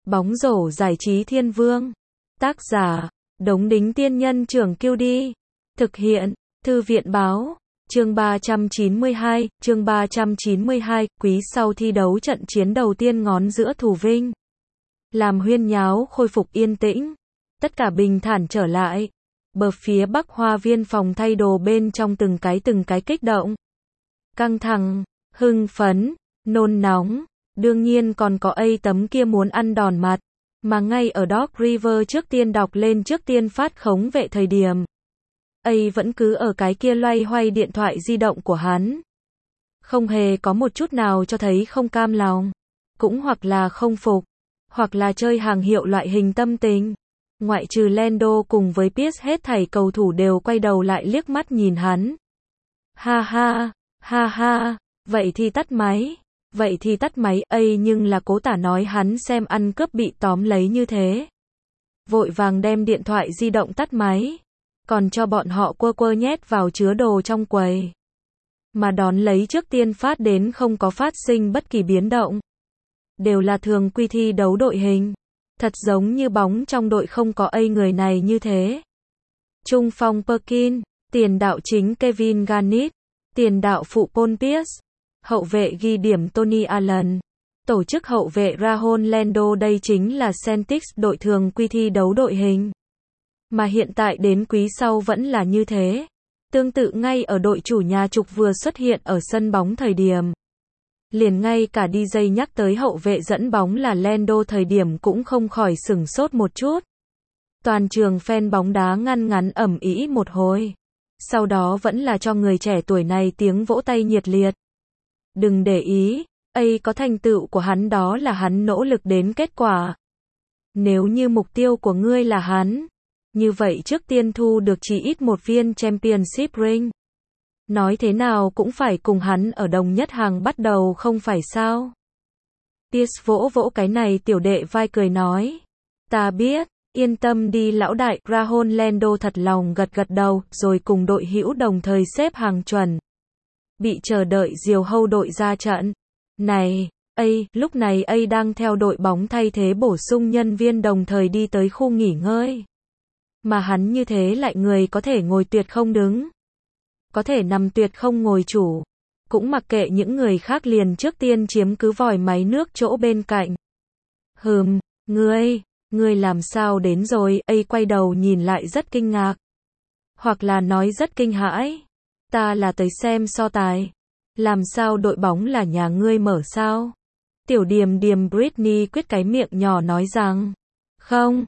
Bóng rổ giải trí thiên vương. Tác giả, Đống Đính Tiên Nhân Trưởng Kiêu Đi. Thực hiện, Thư viện Báo. Chương 392, chương 392, quý sau thi đấu trận chiến đầu tiên ngón giữa Thù Vinh. Làm huyên nháo khôi phục yên tĩnh. Tất cả bình thản trở lại. Bờ phía bắc hoa viên phòng thay đồ bên trong từng cái kích động. Căng thẳng, hưng phấn, nôn nóng. Đương nhiên còn có tấm kia muốn ăn đòn mặt. Mà ngay ở Dog River trước tiên đọc lên trước tiên phát khống vệ thời điểm. Vẫn cứ ở cái kia loay hoay điện thoại di động của hắn. Không hề có một chút nào cho thấy không cam lòng. Cũng hoặc là không phục. Hoặc là chơi hàng hiệu loại hình tâm tình. Ngoại trừ Lando cùng với Pierce hết thảy cầu thủ đều quay đầu lại liếc mắt nhìn hắn. Ha ha, vậy thì tắt máy. Vậy thì tắt máy, nhưng là cố tả nói hắn xem ăn cướp bị tóm lấy như thế. Vội vàng đem điện thoại di động tắt máy. Còn cho bọn họ quơ nhét vào chứa đồ trong quầy. Mà đón lấy trước tiên phát đến không có phát sinh bất kỳ biến động. Đều là thường quy thi đấu đội hình. Thật giống như bóng trong đội không có người này như thế. Trung phong Perkins, tiền đạo chính Kevin Garnett, tiền đạo phụ Paul Pierce, hậu vệ ghi điểm Tony Allen, tổ chức hậu vệ Rajon Lando. Đây chính là Celtics đội thường quy thi đấu đội hình. Mà hiện tại đến quý sau vẫn là như thế. Tương tự ngay ở đội chủ nhà trục vừa xuất hiện ở sân bóng thời điểm. Liền ngay cả DJ nhắc tới hậu vệ dẫn bóng là Lando thời điểm cũng không khỏi sửng sốt một chút. Toàn trường fan bóng đá ngăn ầm ĩ một hồi. Sau đó vẫn là cho người trẻ tuổi này tiếng vỗ tay nhiệt liệt. Đừng để ý, có thành tựu của hắn đó là hắn nỗ lực đến kết quả. Nếu như mục tiêu của ngươi là hắn, như vậy trước tiên thu được chỉ ít một viên championship ring. Nói thế nào cũng phải cùng hắn ở đồng nhất hàng bắt đầu không phải sao? Pierce vỗ cái này tiểu đệ vai cười nói. Ta biết, yên tâm đi lão đại. Rajon Lando thật lòng gật đầu, rồi cùng đội hữu đồng thời xếp hàng chuẩn. Bị chờ đợi diều hâu đội ra trận. Này, lúc này đang theo đội bóng thay thế bổ sung nhân viên đồng thời đi tới khu nghỉ ngơi. Mà hắn như thế lại người có thể ngồi tuyệt không đứng. Có thể nằm tuyệt không ngồi chủ. Cũng mặc kệ những người khác liền trước tiên chiếm cứ vòi máy nước chỗ bên cạnh. Ngươi làm sao đến rồi? Quay đầu nhìn lại rất kinh ngạc. Hoặc là nói rất kinh hãi. Ta là tới xem so tài. Làm sao đội bóng là nhà ngươi mở sao? Tiểu điềm Britney quyết cái miệng nhỏ nói rằng. Không.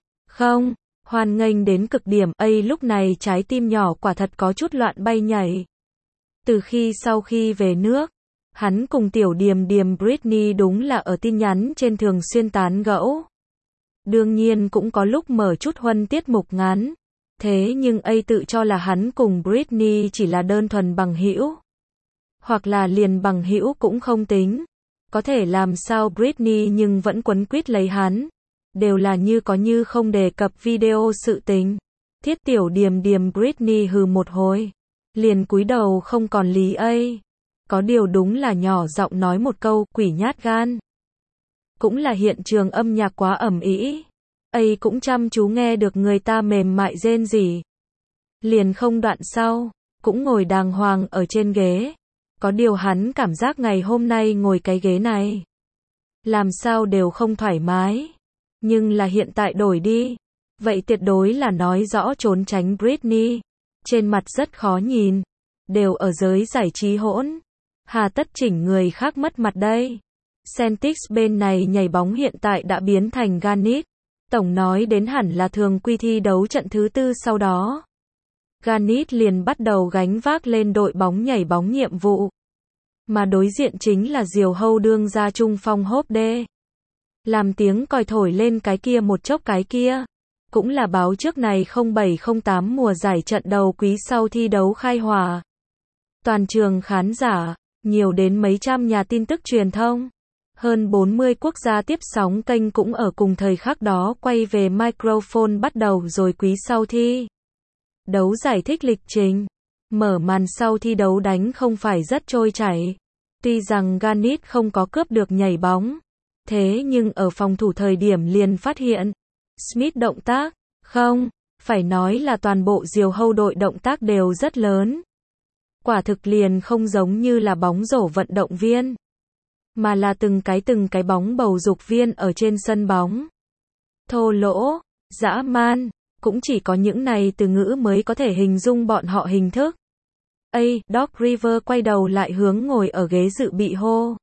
Hoan nghênh đến cực điểm. Lúc này trái tim nhỏ quả thật có chút loạn bay nhảy. Từ sau khi về nước, hắn cùng tiểu điềm Britney đúng là ở tin nhắn trên thường xuyên tán gẫu. Đương nhiên cũng có lúc mở chút huân tiết mục ngắn. Thế nhưng tự cho là hắn cùng Britney chỉ là đơn thuần bằng hữu. Hoặc là liền bằng hữu cũng không tính. Có thể làm sao Britney nhưng vẫn quấn quýt lấy hắn. Đều là như có như không đề cập video sự tình. Thiết tiểu điềm Britney hừ một hồi. Liền cúi đầu không còn lý. Có điều đúng là nhỏ giọng nói một câu quỷ nhát gan. Cũng là hiện trường âm nhạc quá ầm ĩ. Cũng chăm chú nghe được người ta mềm mại rên rỉ. Liền không đoạn sau, cũng ngồi đàng hoàng ở trên ghế. Có điều hắn cảm giác ngày hôm nay ngồi cái ghế này. Làm sao đều không thoải mái. Nhưng là hiện tại đổi đi. Vậy tuyệt đối là nói rõ trốn tránh Britney. Trên mặt rất khó nhìn. Đều ở giới giải trí hỗn. Hà tất chỉnh người khác mất mặt đây. Celtics bên này nhảy bóng hiện tại đã biến thành Garnett. Tổng nói đến hẳn là thường quy thi đấu trận thứ 4 sau đó. Garnett liền bắt đầu gánh vác lên đội bóng nhảy bóng nhiệm vụ. Mà đối diện chính là diều hâu đương ra trung phong Hope. Làm tiếng còi thổi lên cái kia một chốc cái kia. Cũng là báo trước này 07-08 mùa giải trận đầu quý sau thi đấu khai hỏa. Toàn trường khán giả, nhiều đến mấy trăm nhà tin tức truyền thông. Hơn 40 quốc gia tiếp sóng kênh cũng ở cùng thời khắc đó quay về microphone bắt đầu rồi quý sau thi đấu giải thích lịch trình. Mở màn sau thi đấu đánh không phải rất trôi chảy. Tuy rằng Garnett không có cướp được nhảy bóng. Thế nhưng ở phòng thủ thời điểm liền phát hiện, Smith động tác, không, phải nói là toàn bộ diều hâu đội động tác đều rất lớn. Quả thực liền không giống như là bóng rổ vận động viên, mà là từng cái bóng bầu dục viên ở trên sân bóng. Thô lỗ, dã man, cũng chỉ có những này từ ngữ mới có thể hình dung bọn họ hình thức. Doc River quay đầu lại hướng ngồi ở ghế dự bị hô.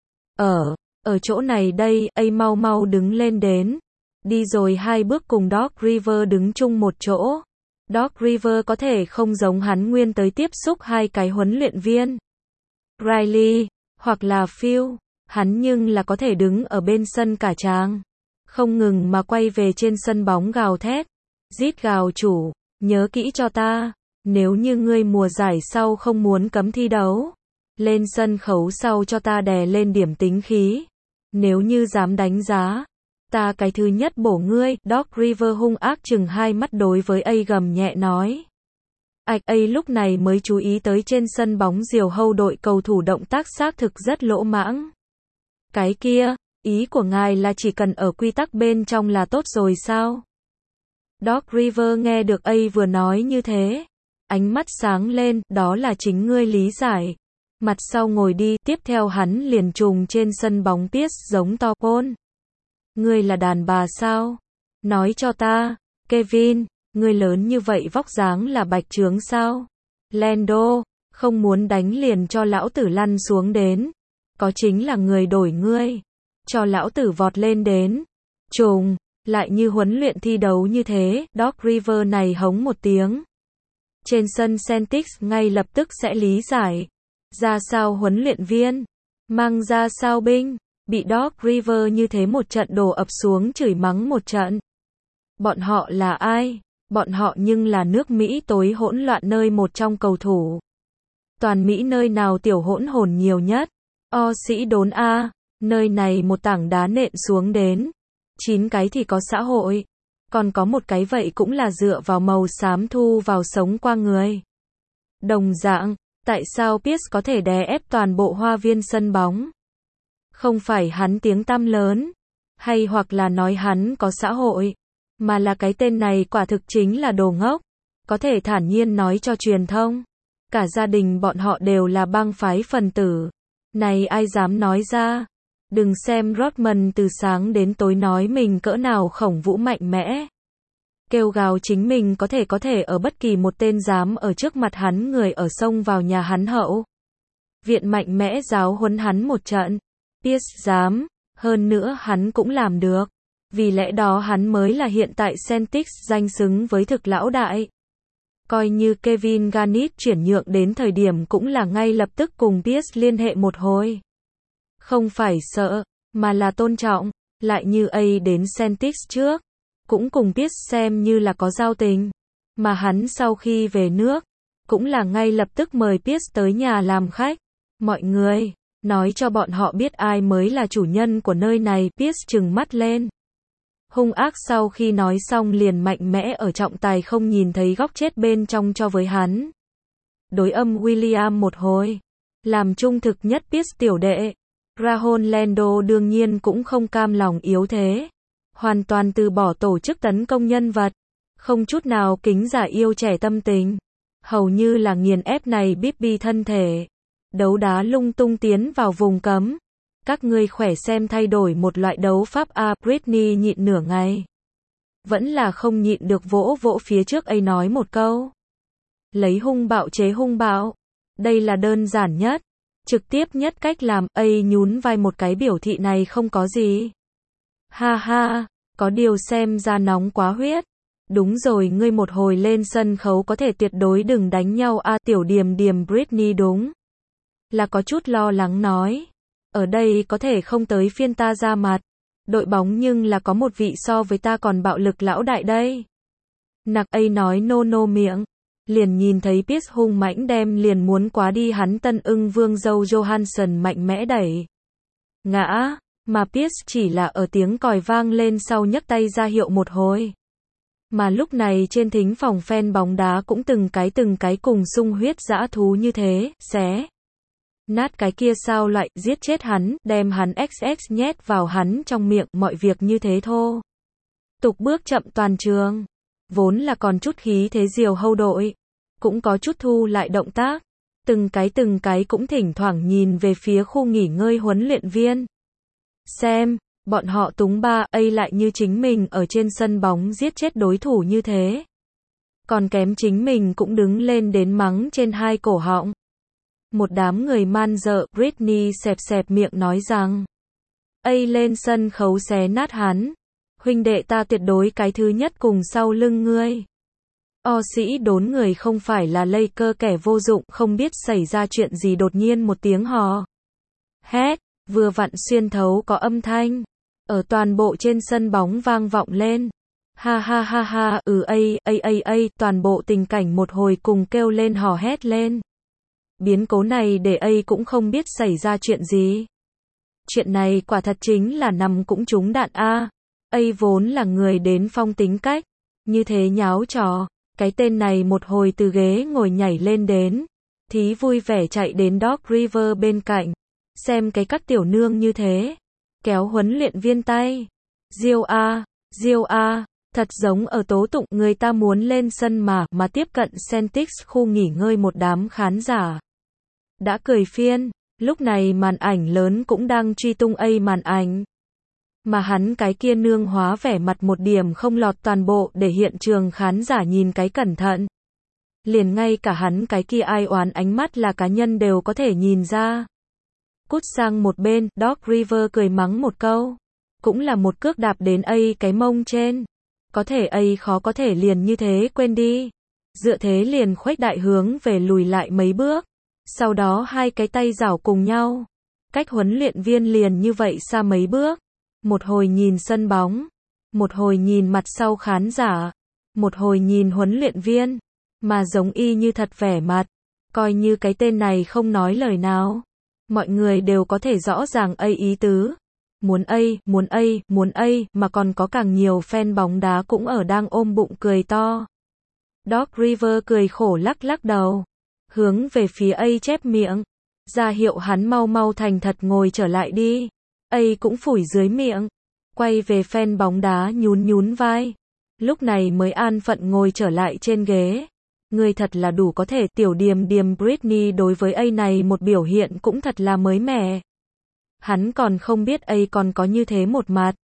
Ở chỗ này đây, mau mau đứng lên đến. Đi rồi 2 bước cùng Doc River đứng chung một chỗ. Doc River có thể không giống hắn nguyên tới tiếp xúc 2 cái huấn luyện viên, Riley, hoặc là Phil, hắn nhưng là có thể đứng ở bên sân cả tràng, không ngừng mà quay về trên sân bóng gào thét, rít gào chủ, nhớ kỹ cho ta, nếu như ngươi mùa giải sau không muốn cấm thi đấu, lên sân khấu sau cho ta đè lên điểm tính khí, nếu như dám đánh giá, ta cái thứ nhất bổ ngươi. Doc River hung ác chừng 2 mắt đối với gầm nhẹ nói. Lúc này mới chú ý tới trên sân bóng diều hâu đội cầu thủ động tác xác thực rất lỗ mãng. Cái kia, ý của ngài là chỉ cần ở quy tắc bên trong là tốt rồi sao? Doc River nghe được vừa nói như thế, ánh mắt sáng lên, đó là chính ngươi lý giải. Mặt sau ngồi đi, tiếp theo hắn liền trùng trên sân bóng Pierce giống to Paul. Ngươi là đàn bà sao? Nói cho ta, Kevin, ngươi lớn như vậy vóc dáng là bạch trướng sao? Lando, không muốn đánh liền cho lão tử lăn xuống đến. Có chính là người đổi ngươi. Cho lão tử vọt lên đến. Trùng, lại như huấn luyện thi đấu như thế, Doc River này hống một tiếng. Trên sân Celtics ngay lập tức sẽ lý giải. Ra sao huấn luyện viên? Mang ra sao binh? Bị Doc River như thế một trận đổ ập xuống chửi mắng một trận. Bọn họ là ai? Bọn họ nhưng là nước Mỹ tối hỗn loạn nơi một trong cầu thủ. Toàn Mỹ nơi nào tiểu hỗn hồn nhiều nhất? Sĩ đốn A, nơi này một tảng đá nện xuống đến. 9 cái thì có xã hội. Còn có một cái vậy cũng là dựa vào màu xám thu vào sống qua người. Đồng dạng, tại sao Pierce có thể đè ép toàn bộ hoa viên sân bóng? Không phải hắn tiếng tăm lớn, hay hoặc là nói hắn có xã hội, mà là cái tên này quả thực chính là đồ ngốc. Có thể thản nhiên nói cho truyền thông, cả gia đình bọn họ đều là bang phái phần tử. Này ai dám nói ra? Đừng xem Rodman từ sáng đến tối nói mình cỡ nào khổng vũ mạnh mẽ. Kêu gào chính mình có thể ở bất kỳ một tên dám ở trước mặt hắn người ở xông vào nhà hắn hậu viện mạnh mẽ giáo huấn hắn một trận. Pierce dám, hơn nữa hắn cũng làm được. Vì lẽ đó hắn mới là hiện tại Celtics danh xứng với thực lão đại. Coi như Kevin Garnett chuyển nhượng đến thời điểm cũng là ngay lập tức cùng Pierce liên hệ một hồi. Không phải sợ, mà là tôn trọng, lại như đến Celtics trước, cũng cùng Pierce xem như là có giao tình. Mà hắn sau khi về nước, cũng là ngay lập tức mời Pierce tới nhà làm khách. Mọi người, nói cho bọn họ biết ai mới là chủ nhân của nơi này. Pierce trừng mắt lên. Hung ác sau khi nói xong liền mạnh mẽ ở trọng tài không nhìn thấy góc chết bên trong cho với hắn. Đối âm William một hồi. Làm trung thực nhất Pierce tiểu đệ. Rajon Lando đương nhiên cũng không cam lòng yếu thế. Hoàn toàn từ bỏ tổ chức tấn công nhân vật. Không chút nào kính giả yêu trẻ tâm tình. Hầu như là nghiền ép này Bibby thân thể. Đấu đá lung tung tiến vào vùng cấm. Các ngươi khỏe xem thay đổi một loại đấu pháp Britney nhịn nửa ngày. Vẫn là không nhịn được vỗ phía trước nói một câu. Lấy hung bạo chế hung bạo. Đây là đơn giản nhất, trực tiếp nhất cách làm. Nhún vai một cái biểu thị này không có gì. Ha ha, có điều xem ra nóng quá huyết. Đúng rồi, ngươi một hồi lên sân khấu có thể tuyệt đối đừng đánh nhau tiểu Điềm Britney đúng là có chút lo lắng nói. Ở đây có thể không tới phiên ta ra mặt. Đội bóng nhưng là có một vị so với ta còn bạo lực lão đại đây. Nặc nói nô miệng. Liền nhìn thấy Pierce hung mãnh đem liền muốn quá đi hắn tân ưng vương dâu Johansson mạnh mẽ đẩy. Ngã, mà Pierce chỉ là ở tiếng còi vang lên sau nhấc tay ra hiệu một hồi. Mà lúc này trên thính phòng fan bóng đá cũng từng cái cùng sung huyết dã thú như thế, xé Nát cái kia sao lại, giết chết hắn, đem hắn XX nhét vào hắn trong miệng, mọi việc như thế thô. Tục bước chậm toàn trường. Vốn là còn chút khí thế Diều Hâu đội. Cũng có chút thu lại động tác. Từng cái cũng thỉnh thoảng nhìn về phía khu nghỉ ngơi huấn luyện viên. Xem, bọn họ túng ba, lại như chính mình ở trên sân bóng giết chết đối thủ như thế. Còn kém chính mình cũng đứng lên đến mắng trên hai cổ họng. Một đám người man dợ, Britney xẹp miệng nói rằng. Lên sân khấu xé nát hắn. Huynh đệ ta tuyệt đối cái thứ nhất cùng sau lưng ngươi. Sĩ đốn người không phải là Laker kẻ vô dụng, không biết xảy ra chuyện gì đột nhiên một tiếng hò hét, vừa vặn xuyên thấu có âm thanh. Ở toàn bộ trên sân bóng vang vọng lên. Ha ha ha ha, toàn bộ tình cảnh một hồi cùng kêu lên hò hét lên. Biến cố này để cũng không biết xảy ra chuyện gì. Chuyện này quả thật chính là nằm cũng trúng đạn a. Vốn là người đến phong tính cách, như thế nháo trò, cái tên này một hồi từ ghế ngồi nhảy lên đến, thí vui vẻ chạy đến Doc River bên cạnh, xem cái các tiểu nương như thế, kéo huấn luyện viên tay, Diêu a, thật giống ở tố tụng người ta muốn lên sân mà tiếp cận Celtics khu nghỉ ngơi một đám khán giả. Đã cười phiên, lúc này màn ảnh lớn cũng đang truy tung màn ảnh. Mà hắn cái kia nương hóa vẻ mặt một điểm không lọt toàn bộ để hiện trường khán giả nhìn cái cẩn thận. Liền ngay cả hắn cái kia ai oán ánh mắt là cá nhân đều có thể nhìn ra. Cút sang một bên, Doc River cười mắng một câu. Cũng là một cước đạp đến cái mông trên. Có thể khó có thể liền như thế quên đi. Dựa thế liền khuếch đại hướng về lùi lại mấy bước. Sau đó hai cái tay giảo cùng nhau. Cách huấn luyện viên liền như vậy xa mấy bước. Một hồi nhìn sân bóng, một hồi nhìn mặt sau khán giả, một hồi nhìn huấn luyện viên, mà giống y như thật vẻ mặt, coi như cái tên này không nói lời nào. Mọi người đều có thể rõ ràng ý tứ. Muốn mà còn có càng nhiều fan bóng đá cũng ở đang ôm bụng cười to. Doc River cười khổ lắc lắc đầu, hướng về phía chép miệng, ra hiệu hắn mau thành thật ngồi trở lại đi. Cũng phủi dưới miệng, quay về fan bóng đá nhún vai. Lúc này mới an phận ngồi trở lại trên ghế. Người thật là đủ có thể, tiểu điềm Britney đối với này một biểu hiện cũng thật là mới mẻ. Hắn còn không biết còn có như thế một mặt.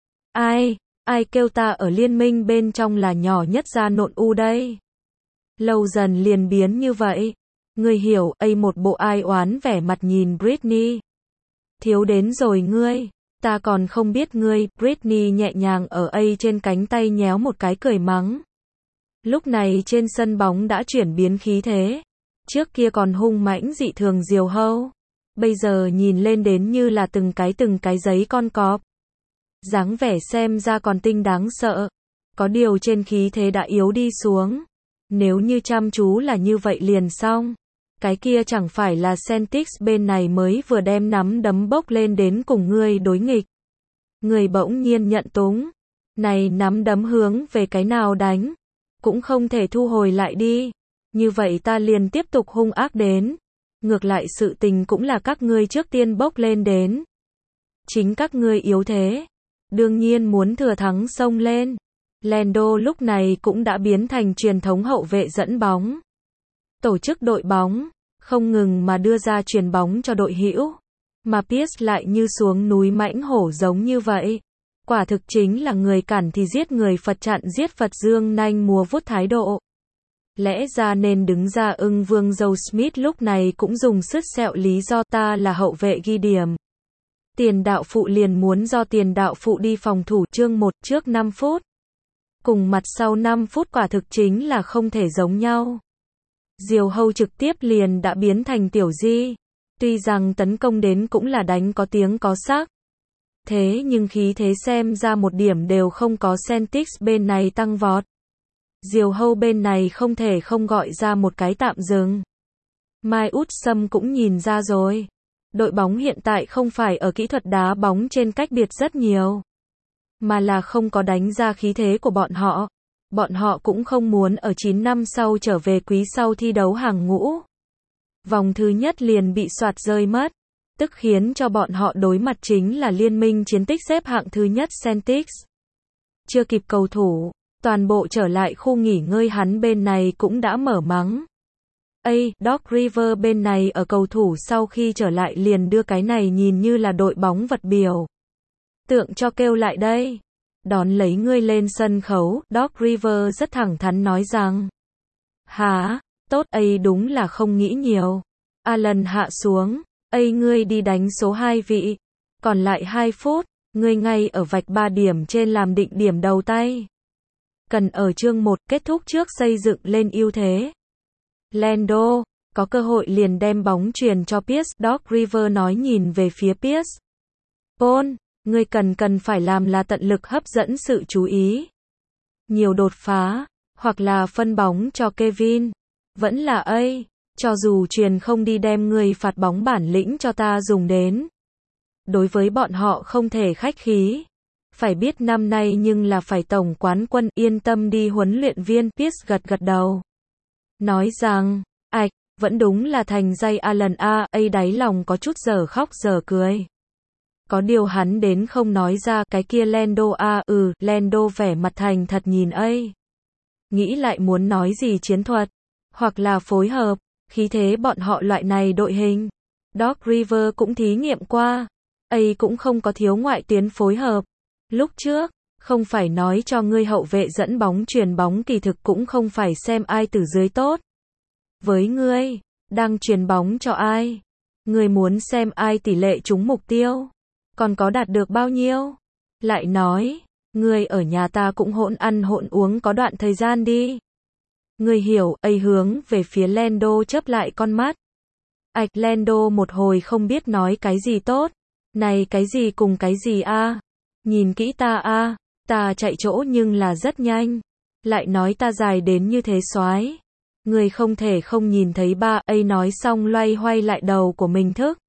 Ai kêu ta ở liên minh bên trong là nhỏ nhất ra nộn u đây. Lâu dần liền biến như vậy. Người hiểu, một bộ ai oán vẻ mặt nhìn Britney. Thiếu đến rồi ngươi. Ta còn không biết ngươi, Britney nhẹ nhàng ở trên cánh tay nhéo một cái cười mắng. Lúc này trên sân bóng đã chuyển biến khí thế. Trước kia còn hung mãnh dị thường Diều Hâu. Bây giờ nhìn lên đến như là từng cái giấy con cọp. Dáng vẻ xem ra còn tinh đáng sợ. Có điều trên khí thế đã yếu đi xuống. Nếu như chăm chú là như vậy liền xong. Cái kia chẳng phải là Celtics bên này mới vừa đem nắm đấm bốc lên đến cùng ngươi đối nghịch. Người bỗng nhiên nhận túng. Này nắm đấm hướng về cái nào đánh. Cũng không thể thu hồi lại đi. Như vậy ta liền tiếp tục hung ác đến. Ngược lại sự tình cũng là các ngươi trước tiên bốc lên đến. Chính các ngươi yếu thế. Đương nhiên muốn thừa thắng xông lên. Lando lúc này cũng đã biến thành truyền thống hậu vệ dẫn bóng. Tổ chức đội bóng, không ngừng mà đưa ra chuyền bóng cho đội hữu. Mà Pierce lại như xuống núi mãnh hổ giống như vậy. Quả thực chính là người cản thì giết người Phật chặn giết Phật dương nanh múa vuốt thái độ. Lẽ ra nên đứng ra ưng vương Joe Smith lúc này cũng dùng sứt sẹo lý do ta là hậu vệ ghi điểm. Tiền đạo phụ liền muốn do tiền đạo phụ đi phòng thủ chương 1 trước 5 phút. Cùng mặt sau 5 phút quả thực chính là không thể giống nhau. Diều Hâu trực tiếp liền đã biến thành tiểu di. Tuy rằng tấn công đến cũng là đánh có tiếng có sắc. Thế nhưng khí thế xem ra một điểm đều không có Celtics bên này tăng vọt. Diều Hâu bên này không thể không gọi ra một cái tạm dừng. Mai Út Sâm cũng nhìn ra rồi. Đội bóng hiện tại không phải ở kỹ thuật đá bóng trên cách biệt rất nhiều. Mà là không có đánh ra khí thế của bọn họ. Bọn họ cũng không muốn ở 9 năm sau trở về quý sau thi đấu hàng ngũ. Vòng thứ nhất liền bị soạt rơi mất, tức khiến cho bọn họ đối mặt chính là liên minh chiến tích xếp hạng thứ nhất Celtics. Chưa kịp cầu thủ, toàn bộ trở lại khu nghỉ ngơi hắn bên này cũng đã mở mắng. Doc Rivers bên này ở cầu thủ sau khi trở lại liền đưa cái này nhìn như là đội bóng vật biểu tượng cho kêu lại đây. Đón lấy ngươi lên sân khấu, Doc Rivers rất thẳng thắn nói rằng. Hả, tốt, đúng là không nghĩ nhiều. Allen hạ xuống, ngươi đi đánh số 2 vị. Còn lại 2 phút, ngươi ngay ở vạch 3 điểm trên làm định điểm đầu tay. Cần ở chương 1 kết thúc trước xây dựng lên ưu thế. Lando, có cơ hội liền đem bóng truyền cho Pierce, Doc Rivers nói nhìn về phía Pierce. Paul, ngươi cần phải làm là tận lực hấp dẫn sự chú ý. Nhiều đột phá, hoặc là phân bóng cho Kevin. Vẫn là cho dù truyền không đi đem ngươi phạt bóng bản lĩnh cho ta dùng đến. Đối với bọn họ không thể khách khí. Phải biết năm nay nhưng là phải tổng quán quân, yên tâm đi huấn luyện viên Pierce gật đầu. Nói rằng, vẫn đúng là thành dây Allen đáy lòng có chút giờ khóc giờ cười. Có điều hắn đến không nói ra cái kia Lando Lando vẻ mặt thành thật nhìn nghĩ lại muốn nói gì chiến thuật, hoặc là phối hợp, khí thế bọn họ loại này đội hình. Doc Rivers cũng thí nghiệm qua, cũng không có thiếu ngoại tuyến phối hợp. Lúc trước, không phải nói cho ngươi hậu vệ dẫn bóng truyền bóng kỳ thực cũng không phải xem ai từ dưới tốt. Với ngươi, đang truyền bóng cho ai? Ngươi muốn xem ai tỷ lệ trúng mục tiêu? Còn có đạt được bao nhiêu? Lại nói, ngươi ở nhà ta cũng hỗn ăn hỗn uống có đoạn thời gian đi. Ngươi hiểu, hướng về phía Lando chớp lại con mắt. Lando một hồi không biết nói cái gì tốt. Này cái gì cùng cái gì Nhìn kỹ ta ta chạy chỗ nhưng là rất nhanh. Lại nói ta dài đến như thế soái. Ngươi không thể không nhìn thấy nói xong loay hoay lại đầu của mình thức.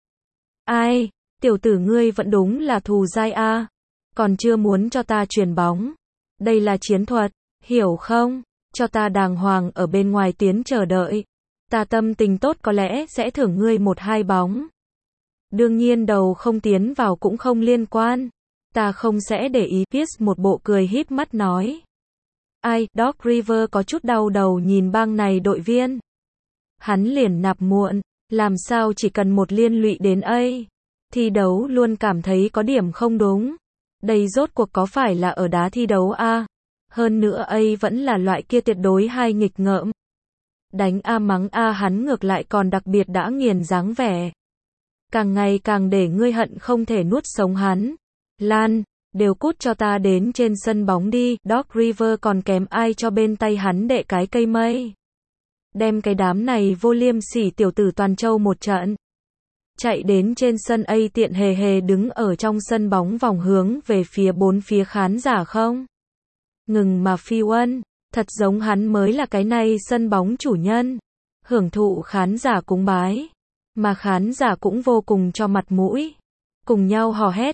Tiểu tử ngươi vẫn đúng là thù dai còn chưa muốn cho ta truyền bóng. Đây là chiến thuật, hiểu không? Cho ta đàng hoàng ở bên ngoài tiến chờ đợi. Ta tâm tình tốt có lẽ sẽ thưởng ngươi 1-2 bóng. Đương nhiên đầu không tiến vào cũng không liên quan. Ta không sẽ để ý. Pierce một bộ cười híp mắt nói. Doc Rivers có chút đau đầu nhìn bang này đội viên. Hắn liền nạp muộn, làm sao chỉ cần một liên lụy đến thi đấu luôn cảm thấy có điểm không đúng. Đây rốt cuộc có phải là ở đá thi đấu Hơn nữa vẫn là loại kia tuyệt đối hay nghịch ngợm. Đánh mắng hắn ngược lại còn đặc biệt đã nghiền dáng vẻ. Càng ngày càng để ngươi hận không thể nuốt sống hắn. Lan, đều cút cho ta đến trên sân bóng đi. Doc Rivers còn kém ai cho bên tay hắn đệ cái cây mây. Đem cái đám này vô liêm sỉ tiểu tử toàn châu một trận. Chạy đến trên sân tiện hề đứng ở trong sân bóng vòng hướng về phía bốn phía khán giả không? Ngừng mà phi uân, thật giống hắn mới là cái này sân bóng chủ nhân. Hưởng thụ khán giả cúng bái. Mà khán giả cũng vô cùng cho mặt mũi. Cùng nhau hò hét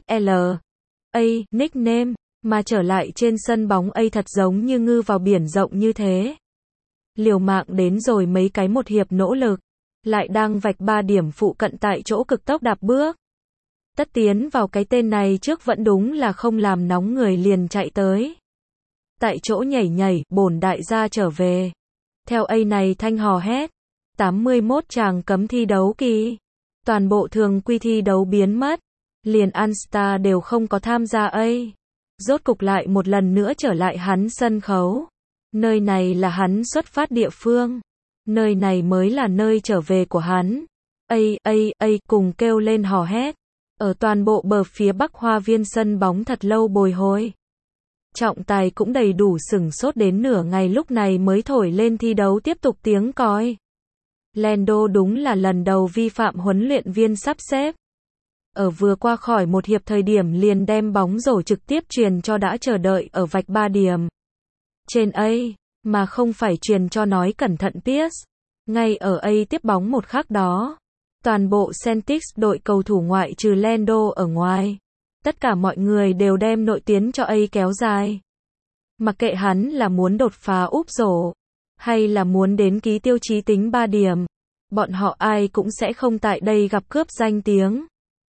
nickname, mà trở lại trên sân bóng thật giống như ngư vào biển rộng như thế. Liều mạng đến rồi mấy cái một hiệp nỗ lực. Lại đang vạch 3 điểm phụ cận tại chỗ cực tốc đạp bước. Tất tiến vào cái tên này trước vẫn đúng là không làm nóng người liền chạy tới. Tại chỗ nhảy, bổn đại gia trở về. Theo này thanh hò hét. 81 chàng cấm thi đấu kỳ. Toàn bộ thường quy thi đấu biến mất. Liền All-Star đều không có tham gia Rốt cục lại một lần nữa trở lại hắn sân khấu. Nơi này là hắn xuất phát địa phương. Nơi này mới là nơi trở về của hắn. Cùng kêu lên hò hét. Ở toàn bộ bờ phía bắc hoa viên sân bóng thật lâu bồi hồi. Trọng tài cũng đầy đủ sửng sốt đến nửa ngày lúc này mới thổi lên thi đấu tiếp tục tiếng còi. Lando đúng là lần đầu vi phạm huấn luyện viên sắp xếp. Ở vừa qua khỏi một hiệp thời điểm liền đem bóng rổ trực tiếp truyền cho đã chờ đợi ở vạch 3 điểm. Trên mà không phải truyền cho nói cẩn thận Pierce. Ngay ở tiếp bóng một khắc đó. Toàn bộ Celtics đội cầu thủ ngoại trừ Lando ở ngoài. Tất cả mọi người đều đem nội tiến cho kéo dài. Mặc kệ hắn là muốn đột phá úp rổ. Hay là muốn đến ký tiêu chí tính 3 điểm. bọn họ ai cũng sẽ không tại đây gặp cướp danh tiếng.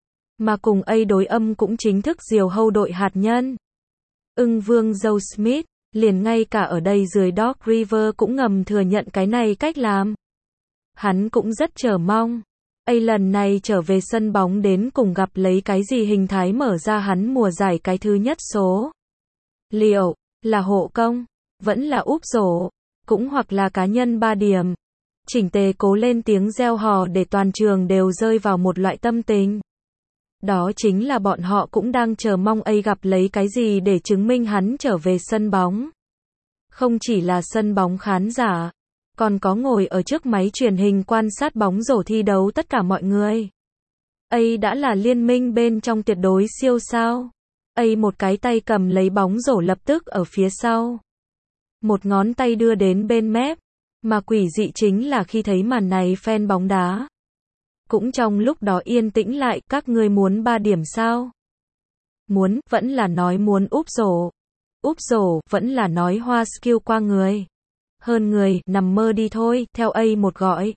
Mà cùng ấy đối âm cũng chính thức diều hâu đội hạt nhân. Ưng Vương Joe Smith, liền ngay cả ở đây dưới Doc River cũng ngầm thừa nhận cái này cách làm. Hắn cũng rất chờ mong. Ấy lần này trở về sân bóng đến cùng gặp lấy cái gì hình thái mở ra hắn mùa giải cái thứ nhất số. Liệu là hộ công, vẫn là úp rổ, cũng hoặc là cá nhân 3 điểm. Chỉnh tề cố lên tiếng reo hò để toàn trường đều rơi vào một loại tâm tình. Đó chính là bọn họ cũng đang chờ mong ấy gặp lấy cái gì để chứng minh hắn trở về sân bóng. Không chỉ là sân bóng khán giả, còn có ngồi ở trước máy truyền hình quan sát bóng rổ thi đấu tất cả mọi người. Ấy đã là liên minh bên trong tuyệt đối siêu sao. Ấy một cái tay cầm lấy bóng rổ lập tức ở phía sau. Một ngón tay đưa đến bên mép. Mà quỷ dị chính là khi thấy màn này fan bóng đá. Cũng trong lúc đó yên tĩnh lại, các ngươi muốn 3 điểm sao? Muốn, vẫn là nói muốn úp rổ. Úp rổ, vẫn là nói hoa skill qua người. Hơn người, nằm mơ đi thôi, theo A một gọi.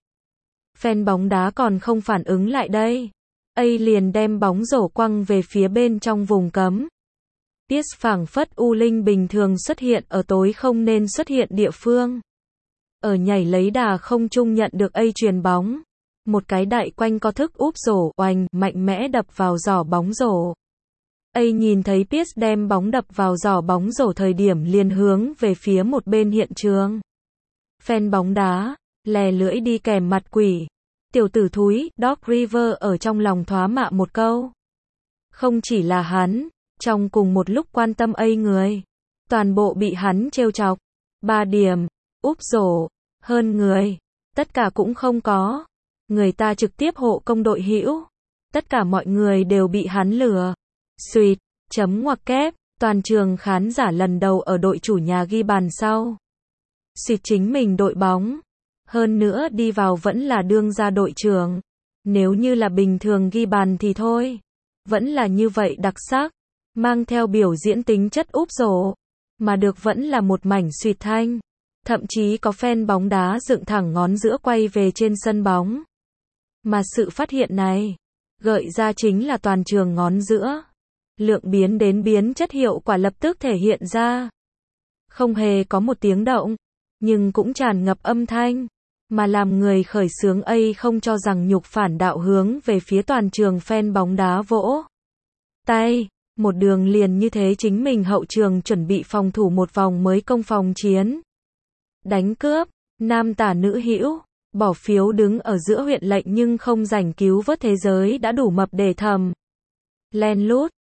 Fan bóng đá còn không phản ứng lại đây. A liền đem bóng rổ quăng về phía bên trong vùng cấm. Pierce phảng phất u linh bình thường xuất hiện ở tối không nên xuất hiện địa phương. Ở nhảy lấy đà không trung nhận được A truyền bóng. Một cái đại quanh co thức úp rổ, oành, mạnh mẽ đập vào giỏ bóng rổ. A nhìn thấy Pierce đem bóng đập vào giỏ bóng rổ thời điểm liền hướng về phía một bên hiện trường. Fan bóng đá, lè lưỡi đi kèm mặt quỷ. Tiểu tử thúi, Doc River ở trong lòng thoá mạ một câu. Không chỉ là hắn, trong cùng một lúc quan tâm A người. Toàn bộ bị hắn trêu chọc. 3 điểm, úp rổ, hơn người. Tất cả cũng không có. Người ta trực tiếp hộ công đội hữu. Tất cả mọi người đều bị hắn lừa. Suýt, chấm ngoặc kép, toàn trường khán giả lần đầu ở đội chủ nhà ghi bàn sau. Suýt chính mình đội bóng. Hơn nữa đi vào vẫn là đương gia đội trưởng. Nếu như là bình thường ghi bàn thì thôi. Vẫn là như vậy đặc sắc. Mang theo biểu diễn tính chất úp rổ. Mà được vẫn là một mảnh suýt thanh. Thậm chí có fan bóng đá dựng thẳng ngón giữa quay về trên sân bóng. Mà sự phát hiện này, gợi ra chính là toàn trường ngón giữa. Lượng biến đến biến chất hiệu quả lập tức thể hiện ra. Không hề có một tiếng động, nhưng cũng tràn ngập âm thanh. Mà làm người khởi xướng A không cho rằng nhục phản đạo hướng về phía toàn trường fan bóng đá vỗ tay. Một đường liền như thế chính mình hậu trường chuẩn bị phòng thủ một vòng mới công phòng chiến. Đánh cướp, nam tả nữ hữu, bỏ phiếu đứng ở giữa huyện lệnh nhưng không giành cứu vớt thế giới đã đủ mập để thầm. Len lút,